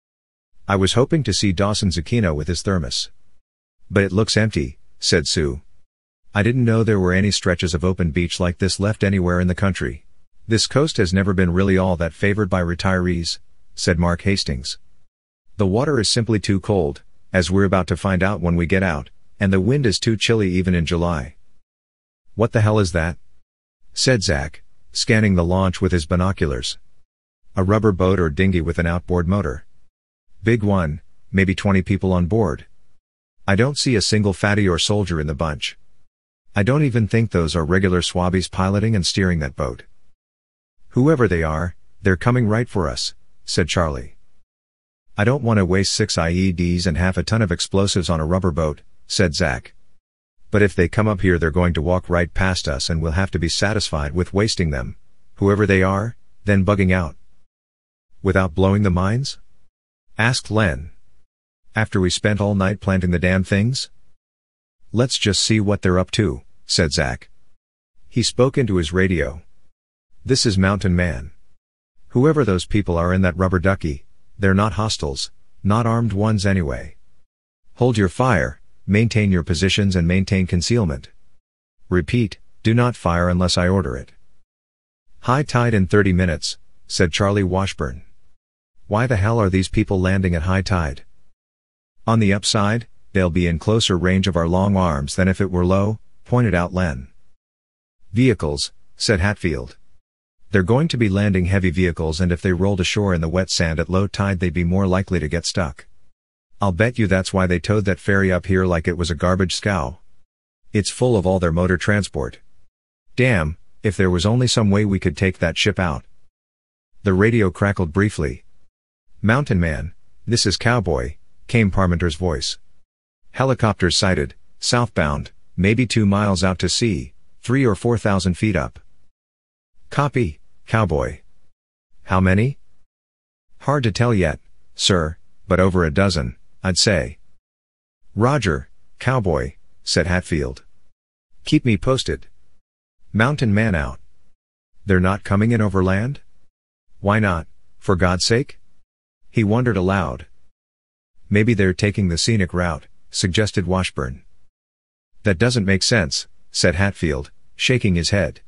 I was hoping to see Dawson Zucchino with his thermos. But it looks empty, said Sue. I didn't know there were any stretches of open beach like this left anywhere in the country. This coast has never been really all that favored by retirees, said Mark Hastings. The water is simply too cold, as we're about to find out when we get out, and the wind is too chilly even in July. What the hell is that? Said Zach, scanning the launch with his binoculars. A rubber boat or dinghy with an outboard motor. Big one, maybe 20 people on board. I don't see a single fatty or soldier in the bunch. I don't even think those are regular swabbies piloting and steering that boat. Whoever they are, they're coming right for us, said Charlie. I don't want to waste 6 IEDs and half a ton of explosives on a rubber boat, said Zach. But if they come up here they're going to walk right past us and we'll have to be satisfied with wasting them, whoever they are, then bugging out. Without blowing the mines? Asked Len. After we spent all night planting the damn things? Let's just see what they're up to, said Zach. He spoke into his radio. This is Mountain Man. Whoever those people are in that rubber ducky, they're not hostiles, not armed ones anyway. Hold your fire, maintain your positions and maintain concealment. Repeat, do not fire unless I order it. High tide in 30 minutes, said Charlie Washburn. Why the hell are these people landing at high tide? On the upside, they'll be in closer range of our long arms than if it were low, pointed out Len. Vehicles, said Hatfield. They're going to be landing heavy vehicles and if they rolled ashore in the wet sand at low tide they'd be more likely to get stuck. I'll bet you that's why they towed that ferry up here like it was a garbage scow. It's full of all their motor transport. Damn, if there was only some way we could take that ship out. The radio crackled briefly. Mountain Man, this is Cowboy, came Parmenter's voice. Helicopters sighted, southbound, maybe 2 miles out to sea, 3 or 4,000 feet up. Copy, Cowboy. How many? Hard to tell yet, sir, but over a dozen, I'd say. Roger, Cowboy, said Hatfield. Keep me posted. Mountain Man out. They're not coming in overland? Why not, for God's sake? He wondered aloud. Maybe they're taking the scenic route, suggested Washburn. That doesn't make sense, said Hatfield, shaking his head.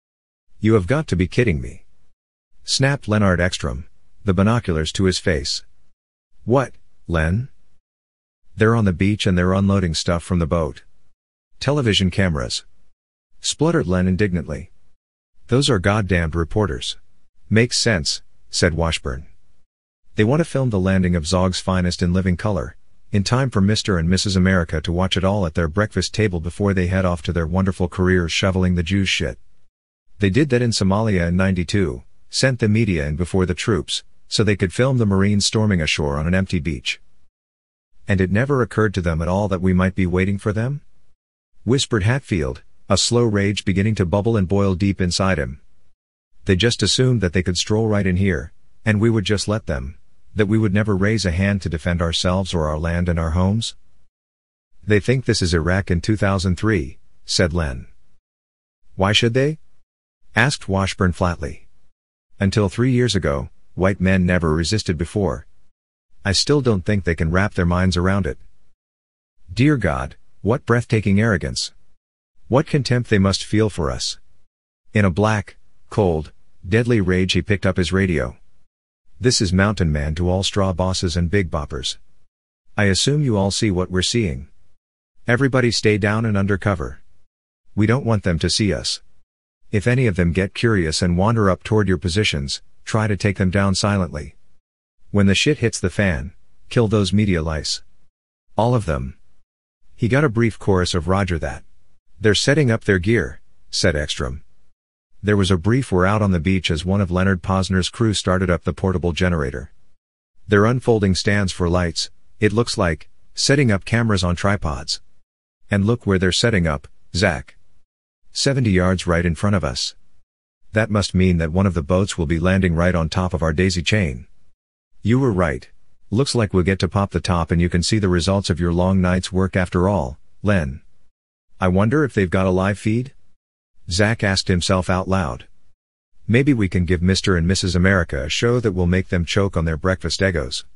You have got to be kidding me. Snapped Leonard Ekstrom, the binoculars to his face. What, Len? They're on the beach and they're unloading stuff from the boat. Television cameras. Spluttered Len indignantly. Those are goddamned reporters. Makes sense, said Washburn. They want to film the landing of Zog's finest in living color, in time for Mr. and Mrs. America to watch it all at their breakfast table before they head off to their wonderful careers shoveling the Jews' shit. They did that in Somalia in '92, sent the media in before the troops, so they could film the Marines storming ashore on an empty beach. And it never occurred to them at all that we might be waiting for them? Whispered Hatfield, a slow rage beginning to bubble and boil deep inside him. They just assumed that they could stroll right in here, and we would just let them, that we would never raise a hand to defend ourselves or our land and our homes? They think this is Iraq in 2003, said Len. Why should they? Asked Washburn flatly. Until 3 years ago, white men never resisted before. I still don't think they can wrap their minds around it. Dear God, what breathtaking arrogance. What contempt they must feel for us. In a black, cold, deadly rage he picked up his radio. This is Mountain Man to all straw bosses and big boppers. I assume you all see what we're seeing. Everybody stay down and under cover. We don't want them to see us. If any of them get curious and wander up toward your positions, try to take them down silently. When the shit hits the fan, kill those media lice. All of them. He got a brief chorus of Roger that. They're setting up their gear, said Ekstrom. There was a brief "we're out on the beach" as one of Leonard Posner's crew started up the portable generator. They're unfolding stands for lights, it looks like, setting up cameras on tripods. And look where they're setting up, Zach. 70 yards right in front of us. That must mean that one of the boats will be landing right on top of our daisy chain. You were right. Looks like we'll get to pop the top and you can see the results of your long night's work after all, Len. I wonder if they've got a live feed? Zach asked himself out loud. Maybe we can give Mr. and Mrs. America a show that will make them choke on their breakfast Eggos.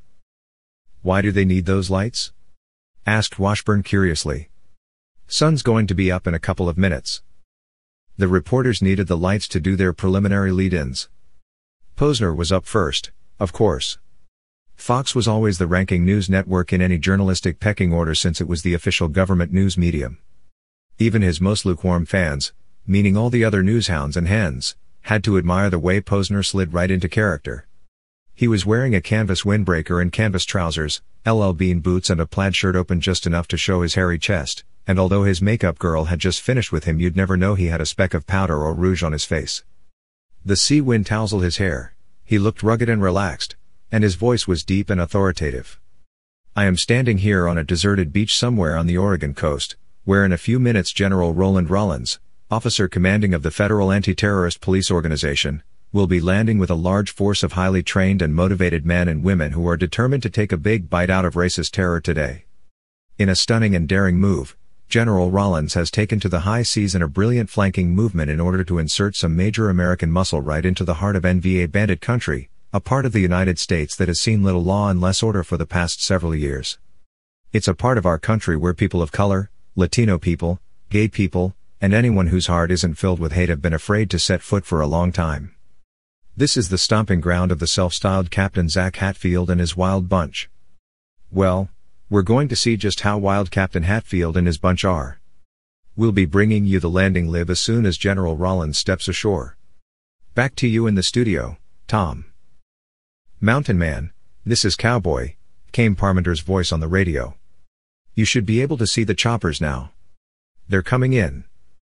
Why do they need those lights? Asked Washburn curiously. Sun's going to be up in a couple of minutes. The reporters needed the lights to do their preliminary lead-ins. Posner was up first, of course. Fox was always the ranking news network in any journalistic pecking order since it was the official government news medium. Even his most lukewarm fans, meaning all the other newshounds and hens, had to admire the way Posner slid right into character. He was wearing a canvas windbreaker and canvas trousers, LL Bean boots and a plaid shirt open just enough to show his hairy chest, and although his makeup girl had just finished with him you'd never know he had a speck of powder or rouge on his face. The sea wind tousled his hair, he looked rugged and relaxed, and his voice was deep and authoritative. I am standing here on a deserted beach somewhere on the Oregon coast, where in a few minutes General Roland Rollins, officer commanding of the Federal Anti-Terrorist Police Organization, will be landing with a large force of highly trained and motivated men and women who are determined to take a big bite out of racist terror today. In a stunning and daring move, General Rollins has taken to the high seas in a brilliant flanking movement in order to insert some major American muscle right into the heart of NVA bandit country, a part of the United States that has seen little law and less order for the past several years. It's a part of our country where people of color, Latino people, gay people, and anyone whose heart isn't filled with hate have been afraid to set foot for a long time. This is the stomping ground of the self-styled Captain Zach Hatfield and his wild bunch. Well, we're going to see just how wild Captain Hatfield and his bunch are. We'll be bringing you the landing live as soon as General Rollins steps ashore. Back to you in the studio, Tom. Mountain Man, this is Cowboy, came Parmenter's voice on the radio. You should be able to see the choppers now. They're coming in.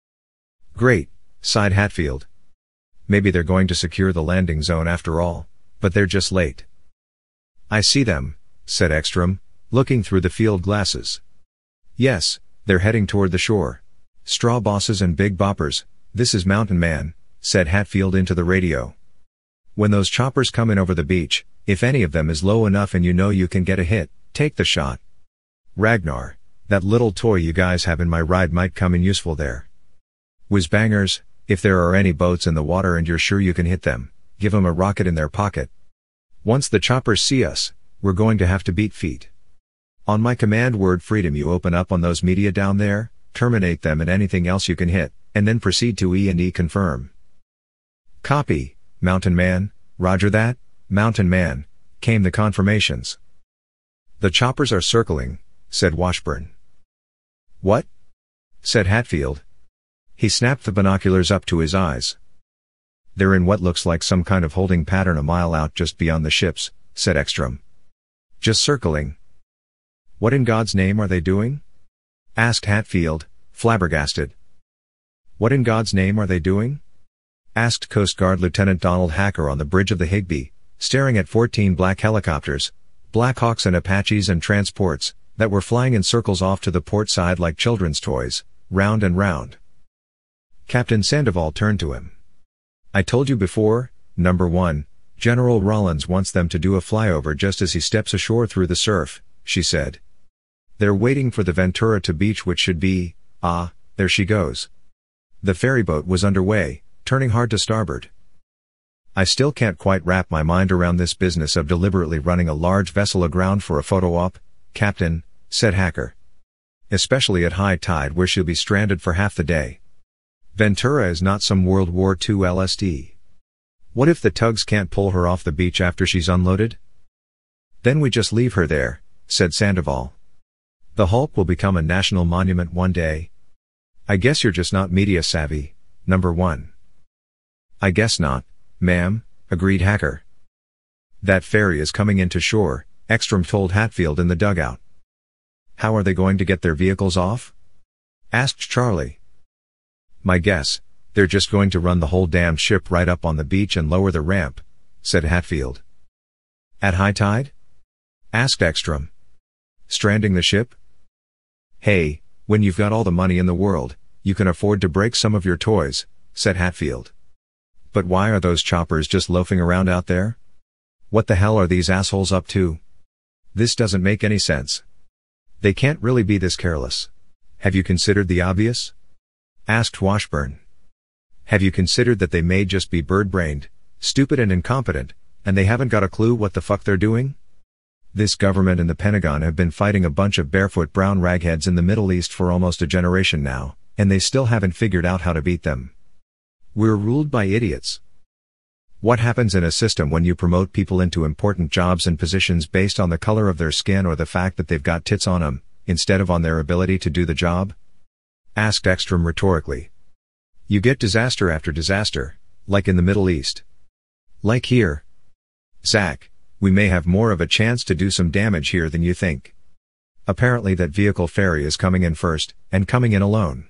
Great, sighed Hatfield. Maybe they're going to secure the landing zone after all, but they're just late. I see them, said Ekstrom, looking through the field glasses. Yes, they're heading toward the shore. Straw bosses and big boppers, this is Mountain Man, said Hatfield into the radio. When those choppers come in over the beach, if any of them is low enough and you know you can get a hit, take the shot. Ragnar, that little toy you guys have in my ride might come in useful there. Whiz-bangers, if there are any boats in the water and you're sure you can hit them, give 'em a rocket in their pocket. Once the choppers see us, we're going to have to beat feet. On my command word freedom you open up on those media down there, terminate them and anything else you can hit, and then proceed to E&E confirm. Copy, Mountain Man, roger that, Mountain Man, came the confirmations. The choppers are circling, said Washburn. What? Said Hatfield. He snapped the binoculars up to his eyes. They're in what looks like some kind of holding pattern a mile out just beyond the ships, said Ekstrom. Just circling. What in God's name are they doing? Asked Hatfield, flabbergasted. What in God's name are they doing? Asked Coast Guard Lieutenant Donald Hacker on the bridge of the Higbee, staring at 14 black helicopters, Blackhawks and Apaches and transports, that were flying in circles off to the port side like children's toys, round and round. Captain Sandoval turned to him. I told you before, Number 1, General Rollins wants them to do a flyover just as he steps ashore through the surf, she said. They're waiting for the Ventura to beach, which should be, there she goes. The ferryboat was underway, turning hard to starboard. I still can't quite wrap my mind around this business of deliberately running a large vessel aground for a photo op, Captain, said Hacker. Especially at high tide where she'll be stranded for half the day. Ventura is not some World War II LSD. What if the tugs can't pull her off the beach after she's unloaded? Then we just leave her there, said Sandoval. The Hulk will become a national monument one day. I guess you're just not media savvy, Number 1. I guess not, ma'am, agreed Hacker. That ferry is coming into shore, Ekstrom told Hatfield in the dugout. How are they going to get their vehicles off? Asked Charlie. My guess, they're just going to run the whole damn ship right up on the beach and lower the ramp, said Hatfield. At high tide? Asked Ekstrom. Stranding the ship? Hey, when you've got all the money in the world, you can afford to break some of your toys, said Hatfield. But why are those choppers just loafing around out there? What the hell are these assholes up to? This doesn't make any sense. They can't really be this careless. Have you considered the obvious? Asked Washburn. Have you considered that they may just be bird-brained, stupid and incompetent, and they haven't got a clue what the fuck they're doing? This government and the Pentagon have been fighting a bunch of barefoot brown ragheads in the Middle East for almost a generation now, and they still haven't figured out how to beat them. We're ruled by idiots. What happens in a system when you promote people into important jobs and positions based on the color of their skin or the fact that they've got tits on them, instead of on their ability to do the job? Asked Ekstrom rhetorically. You get disaster after disaster, like in the Middle East. Like here. Zach, we may have more of a chance to do some damage here than you think. Apparently that vehicle ferry is coming in first, and coming in alone.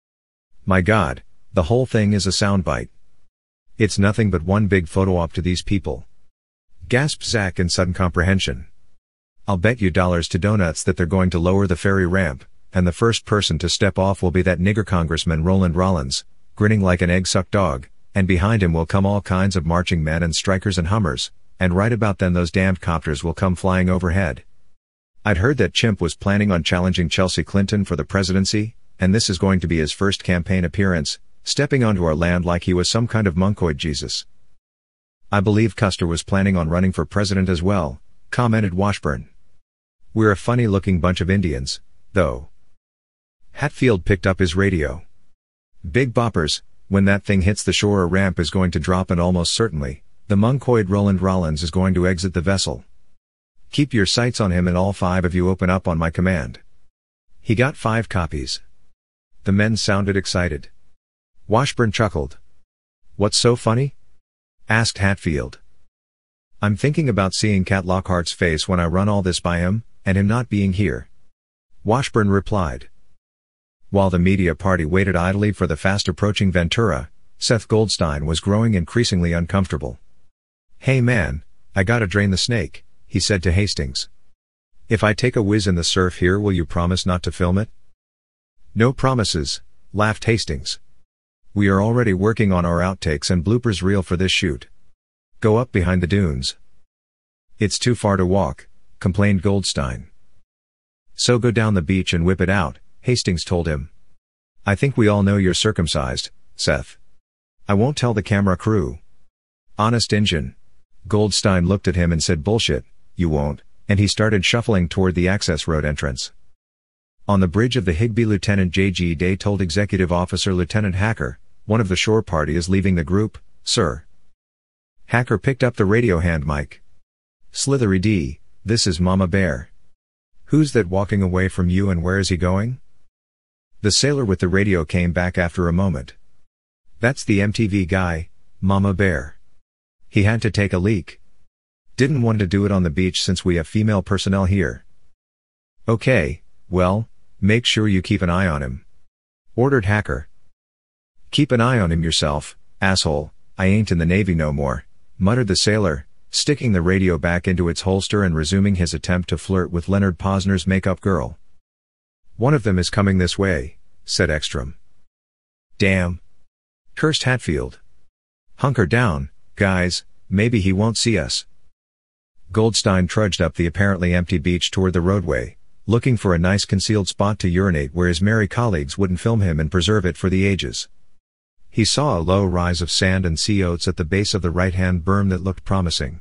My God, the whole thing is a soundbite. It's nothing but one big photo op to these people. Gasped Zach in sudden comprehension. I'll bet you dollars to donuts that they're going to lower the ferry ramp, and the first person to step off will be that nigger Congressman Roland Rollins, grinning like an egg-sucked dog, and behind him will come all kinds of marching men and strikers and Hummers, and right about then those damned copters will come flying overhead. I'd heard that Chimp was planning on challenging Chelsea Clinton for the presidency, and this is going to be his first campaign appearance, stepping onto our land like he was some kind of monkoid Jesus. I believe Custer was planning on running for president as well, commented Washburn. We're a funny-looking bunch of Indians, though. Hatfield picked up his radio. Big boppers, when that thing hits the shore a ramp is going to drop and almost certainly, the monkoid Roland Rollins is going to exit the vessel. Keep your sights on him and all 5 of you open up on my command. He got 5 copies. The men sounded excited. Washburn chuckled. What's so funny? Asked Hatfield. I'm thinking about seeing Cat Lockhart's face when I run all this by him, and him not being here. Washburn replied. While the media party waited idly for the fast-approaching Ventura, Seth Goldstein was growing increasingly uncomfortable. Hey man, I gotta drain the snake, he said to Hastings. If I take a whiz in the surf here, will you promise not to film it? No promises, laughed Hastings. We are already working on our outtakes and bloopers reel for this shoot. Go up behind the dunes. It's too far to walk, complained Goldstein. So go down the beach and whip it out, Hastings told him. I think we all know you're circumcised, Seth. I won't tell the camera crew. Honest Injun. Goldstein looked at him and said bullshit, you won't, and he started shuffling toward the access road entrance. On the bridge of the Higbee, Lieutenant J.G. Day told Executive Officer Lieutenant Hacker, "One of the shore party is leaving the group, sir." Hacker picked up the radio hand mic. "Slithery D, this is Mama Bear. Who's that walking away from you and where is he going?" The sailor with the radio came back after a moment. "That's the MTV guy, Mama Bear. He had to take a leak. Didn't want to do it on the beach since we have female personnel here." "Okay, well, make sure you keep an eye on him," ordered Hacker. "Keep an eye on him yourself, asshole, I ain't in the Navy no more," muttered the sailor, sticking the radio back into its holster and resuming his attempt to flirt with Leonard Posner's makeup girl. "One of them is coming this way," said Ekstrom. "Damn," cursed Hatfield. "Hunker down, guys, maybe he won't see us." Goldstein trudged up the apparently empty beach toward the roadway, looking for a nice concealed spot to urinate where his merry colleagues wouldn't film him and preserve it for the ages. He saw a low rise of sand and sea oats at the base of the right-hand berm that looked promising.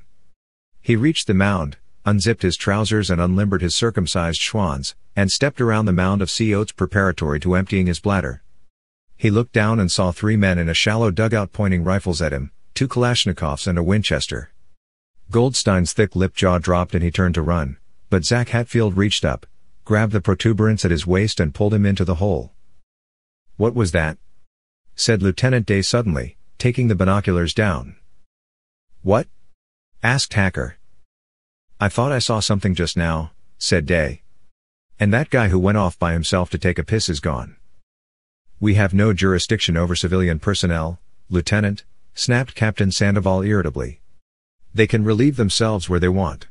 He reached the mound, unzipped his trousers and unlimbered his circumcised schwans, and stepped around the mound of sea oats preparatory to emptying his bladder. He looked down and saw 3 men in a shallow dugout pointing rifles at him, 2 Kalashnikovs and a Winchester. Goldstein's thick-lipped jaw dropped and he turned to run, but Zach Hatfield reached up, grabbed the protuberance at his waist and pulled him into the hole. "What was that?" said Lieutenant Day suddenly, taking the binoculars down. "What?" asked Hacker. "I thought I saw something just now," said Day. "And that guy who went off by himself to take a piss is gone." "We have no jurisdiction over civilian personnel, Lieutenant," snapped Captain Sandoval irritably. "They can relieve themselves where they want."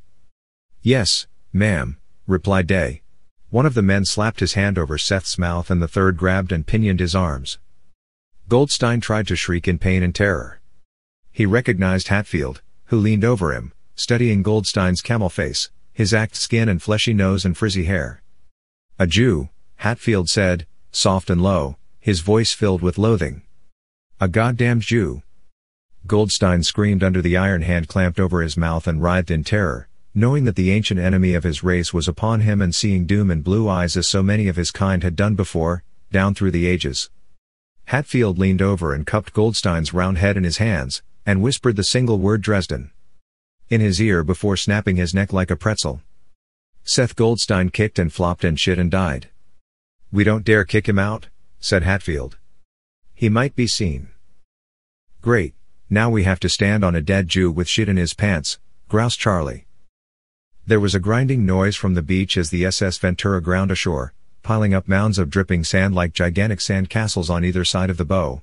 "Yes, ma'am," replied Day. One of the men slapped his hand over Seth's mouth and the third grabbed and pinioned his arms. Goldstein tried to shriek in pain and terror. He recognized Hatfield, who leaned over him, studying Goldstein's camel face, his ached skin and fleshy nose and frizzy hair. "A Jew," Hatfield said, soft and low, his voice filled with loathing. "A goddamned Jew." Goldstein screamed under the iron hand clamped over his mouth and writhed in terror, knowing that the ancient enemy of his race was upon him and seeing doom in blue eyes as so many of his kind had done before, down through the ages. Hatfield leaned over and cupped Goldstein's round head in his hands, and whispered the single word Dresden in his ear before snapping his neck like a pretzel. Seth Goldstein kicked and flopped and shit and died. "We don't dare kick him out," said Hatfield. "He might be seen." "Great, now we have to stand on a dead Jew with shit in his pants," groused Charlie. There was a grinding noise from the beach as the SS Ventura ground ashore, piling up mounds of dripping sand like gigantic sand castles on either side of the bow.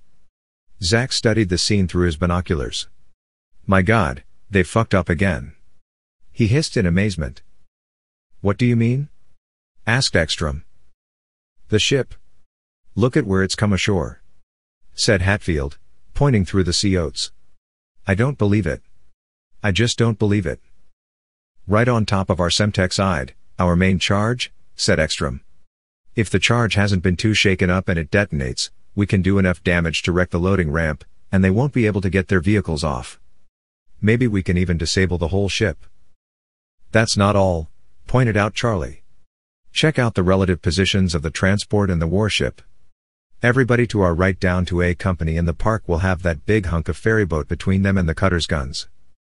Zach studied the scene through his binoculars. "My God, they fucked up again," he hissed in amazement. "What do you mean?" asked Ekstrom. "The ship. Look at where it's come ashore," said Hatfield, pointing through the sea oats. "I don't believe it. I just don't believe it." "Right on top of our Semtex side, our main charge," said Ekstrom. "If the charge hasn't been too shaken up and it detonates, we can do enough damage to wreck the loading ramp, and they won't be able to get their vehicles off. Maybe we can even disable the whole ship." "That's not all," pointed out Charlie. "Check out the relative positions of the transport and the warship. Everybody to our right down to A Company in the park will have that big hunk of ferryboat between them and the cutter's guns."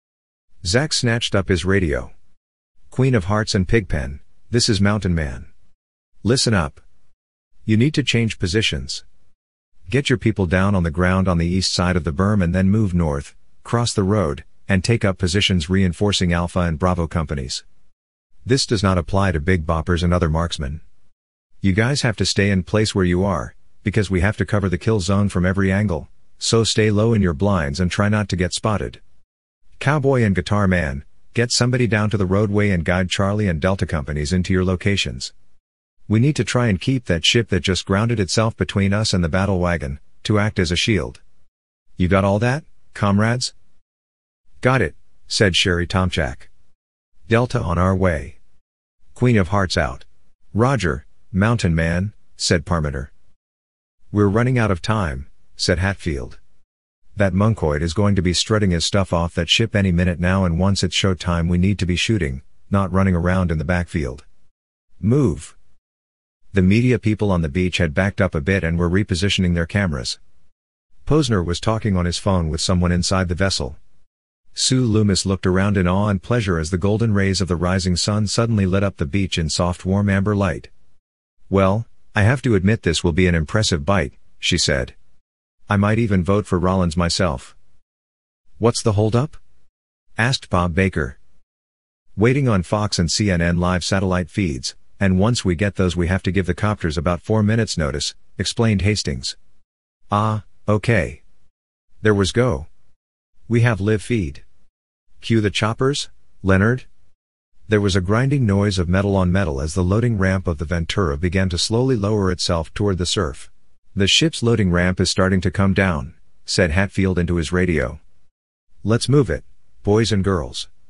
Zach snatched up his radio. "Queen of Hearts and Pigpen, this is Mountain Man. Listen up. You need to change positions. Get your people down on the ground on the east side of the berm and then move north, cross the road, and take up positions reinforcing Alpha and Bravo companies. This does not apply to Big Boppers and other marksmen. You guys have to stay in place where you are, because we have to cover the kill zone from every angle, so stay low in your blinds and try not to get spotted. Cowboy and Guitar Man, get somebody down to the roadway and guide Charlie and Delta companies into your locations. We need to try and keep that ship that just grounded itself between us and the battle wagon, to act as a shield. You got all that, comrades?" "Got it," said Sherry Tomchak. "Delta on our way. Queen of Hearts out." "Roger, Mountain Man," said Parmenter. "We're running out of time," said Hatfield. "That monkoid is going to be strutting his stuff off that ship any minute now, and once it's show time we need to be shooting, not running around in the backfield. Move." The media people on the beach had backed up a bit and were repositioning their cameras. Posner was talking on his phone with someone inside the vessel. Sue Loomis looked around in awe and pleasure as the golden rays of the rising sun suddenly lit up the beach in soft warm amber light. "Well, I have to admit this will be an impressive bite," she said. "I might even vote for Rollins myself." "What's the holdup?" asked Bob Baker. "Waiting on Fox and CNN live satellite feeds, and once we get those we have to give the copters about 4 minutes notice," explained Hastings. "Ah, okay. There was go. We have live feed. Cue the choppers, Leonard." There was a grinding noise of metal on metal as the loading ramp of the Ventura began to slowly lower itself toward the surf. "The ship's loading ramp is starting to come down," said Hatfield into his radio. "Let's move it, boys and girls."